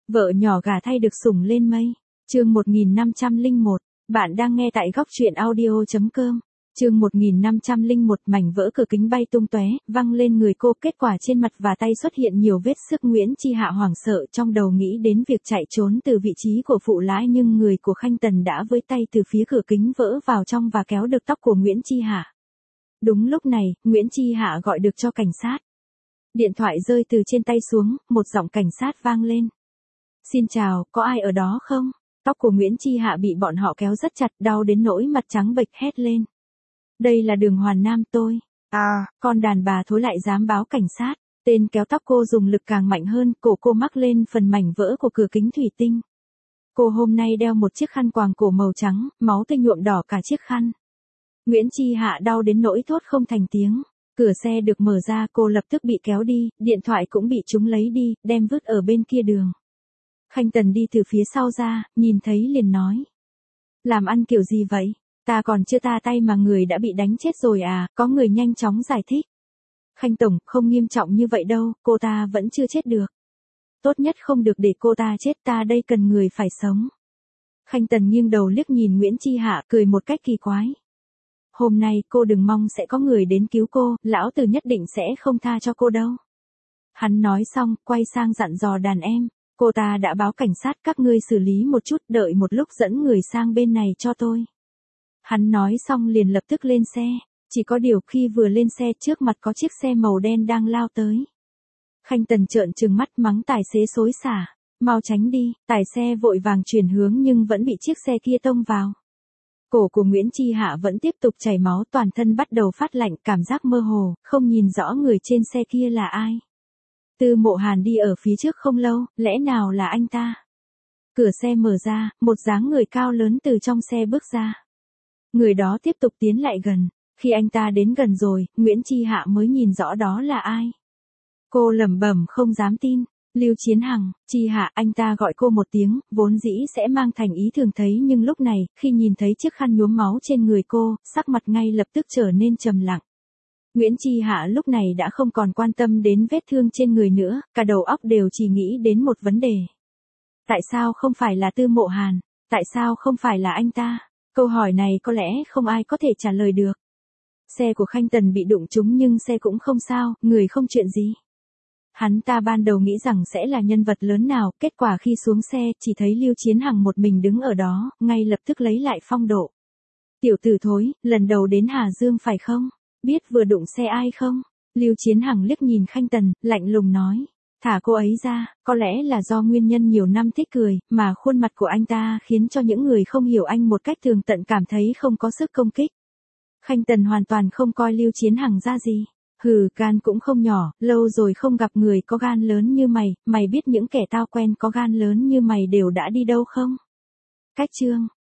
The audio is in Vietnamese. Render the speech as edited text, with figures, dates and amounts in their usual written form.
Vợ nhỏ gả thay được sủng lên mây. Chương 1501, bạn đang nghe tại góc truyện audio.com. Chương 1501, mảnh vỡ cửa kính bay tung tóe, văng lên người cô, kết quả trên mặt và tay xuất hiện nhiều vết sức. Nguyễn Chi Hạ hoảng sợ, trong đầu nghĩ đến việc chạy trốn từ vị trí của phụ lái, nhưng người của Khanh Tần đã với tay từ phía cửa kính vỡ vào trong và kéo được tóc của Nguyễn Chi Hạ. Đúng lúc này, Nguyễn Chi Hạ gọi được cho cảnh sát. Điện thoại rơi từ trên tay xuống, một giọng cảnh sát vang lên. Xin chào, có ai ở đó không? Tóc của Nguyễn Chi Hạ bị bọn họ kéo rất chặt, đau đến nỗi mặt trắng bệch, hét lên. Đây là Đường Hoàn Nam tôi. Con đàn bà thối lại dám báo cảnh sát. Tên kéo tóc cô dùng lực càng mạnh hơn, cổ cô mắc lên phần mảnh vỡ của cửa kính thủy tinh. Cô hôm nay đeo một chiếc khăn quàng cổ màu trắng, máu tươi nhuộm đỏ cả chiếc khăn. Nguyễn Chi Hạ đau đến nỗi thốt không thành tiếng. Cửa xe được mở ra, cô lập tức bị kéo đi, điện thoại cũng bị chúng lấy đi, đem vứt ở bên kia đường. Khanh Tần đi từ phía sau ra, nhìn thấy liền nói. Làm ăn kiểu gì vậy? Ta còn chưa ta tay mà người đã bị đánh chết rồi à? Có người nhanh chóng giải thích. Khanh Tổng, không nghiêm trọng như vậy đâu, cô ta vẫn chưa chết được. Tốt nhất không được để cô ta chết, ta đây cần người phải sống. Khanh Tần nghiêng đầu liếc nhìn Nguyễn Chi Hạ, cười một cách kỳ quái. Hôm nay cô đừng mong sẽ có người đến cứu cô, lão tử nhất định sẽ không tha cho cô đâu. Hắn nói xong, quay sang dặn dò đàn em. Cô ta đã báo cảnh sát, các ngươi xử lý một chút, đợi một lúc dẫn người sang bên này cho tôi. Hắn nói xong liền lập tức lên xe. Chỉ có điều khi vừa lên xe, trước mặt có chiếc xe màu đen đang lao tới. Khanh Tần trợn trừng mắt mắng tài xế xối xả. Mau tránh đi, tài xe vội vàng chuyển hướng nhưng vẫn bị chiếc xe kia tông vào. Cổ của Nguyễn Chi Hạ vẫn tiếp tục chảy máu, toàn thân bắt đầu phát lạnh, cảm giác mơ hồ, không nhìn rõ người trên xe kia là ai. Tư Mộ Hàn đi ở phía trước không lâu, lẽ nào là anh ta? Cửa xe mở ra, một dáng người cao lớn từ trong xe bước ra. Người đó tiếp tục tiến lại gần. Khi anh ta đến gần rồi, Nguyễn Chi Hạ mới nhìn rõ đó là ai. Cô lẩm bẩm không dám tin. Lưu Chiến Hằng. Chi Hạ, anh ta gọi cô một tiếng, vốn dĩ sẽ mang thành ý thường thấy, nhưng lúc này, khi nhìn thấy chiếc khăn nhuốm máu trên người cô, sắc mặt ngay lập tức trở nên trầm lặng. Nguyễn Chi Hạ lúc này đã không còn quan tâm đến vết thương trên người nữa, cả đầu óc đều chỉ nghĩ đến một vấn đề. Tại sao không phải là Tư Mộ Hàn? Tại sao không phải là anh ta? Câu hỏi này có lẽ không ai có thể trả lời được. Xe của Khanh Tần bị đụng trúng nhưng xe cũng không sao, người không chuyện gì. Hắn ta ban đầu nghĩ rằng sẽ là nhân vật lớn nào, kết quả khi xuống xe, chỉ thấy Lưu Chiến Hằng một mình đứng ở đó, ngay lập tức lấy lại phong độ. Tiểu tử thối, lần đầu đến Hà Dương phải không? Biết vừa đụng xe ai không? Lưu Chiến Hằng liếc nhìn Khanh Tần, lạnh lùng nói. Thả cô ấy ra, có lẽ là do nguyên nhân nhiều năm thích cười, mà khuôn mặt của anh ta khiến cho những người không hiểu anh một cách tường tận cảm thấy không có sức công kích. Khanh Tần hoàn toàn không coi Lưu Chiến Hằng ra gì. Hừ, gan cũng không nhỏ, lâu rồi không gặp người có gan lớn như mày, mày biết những kẻ tao quen có gan lớn như mày đều đã đi đâu không? Cách chương.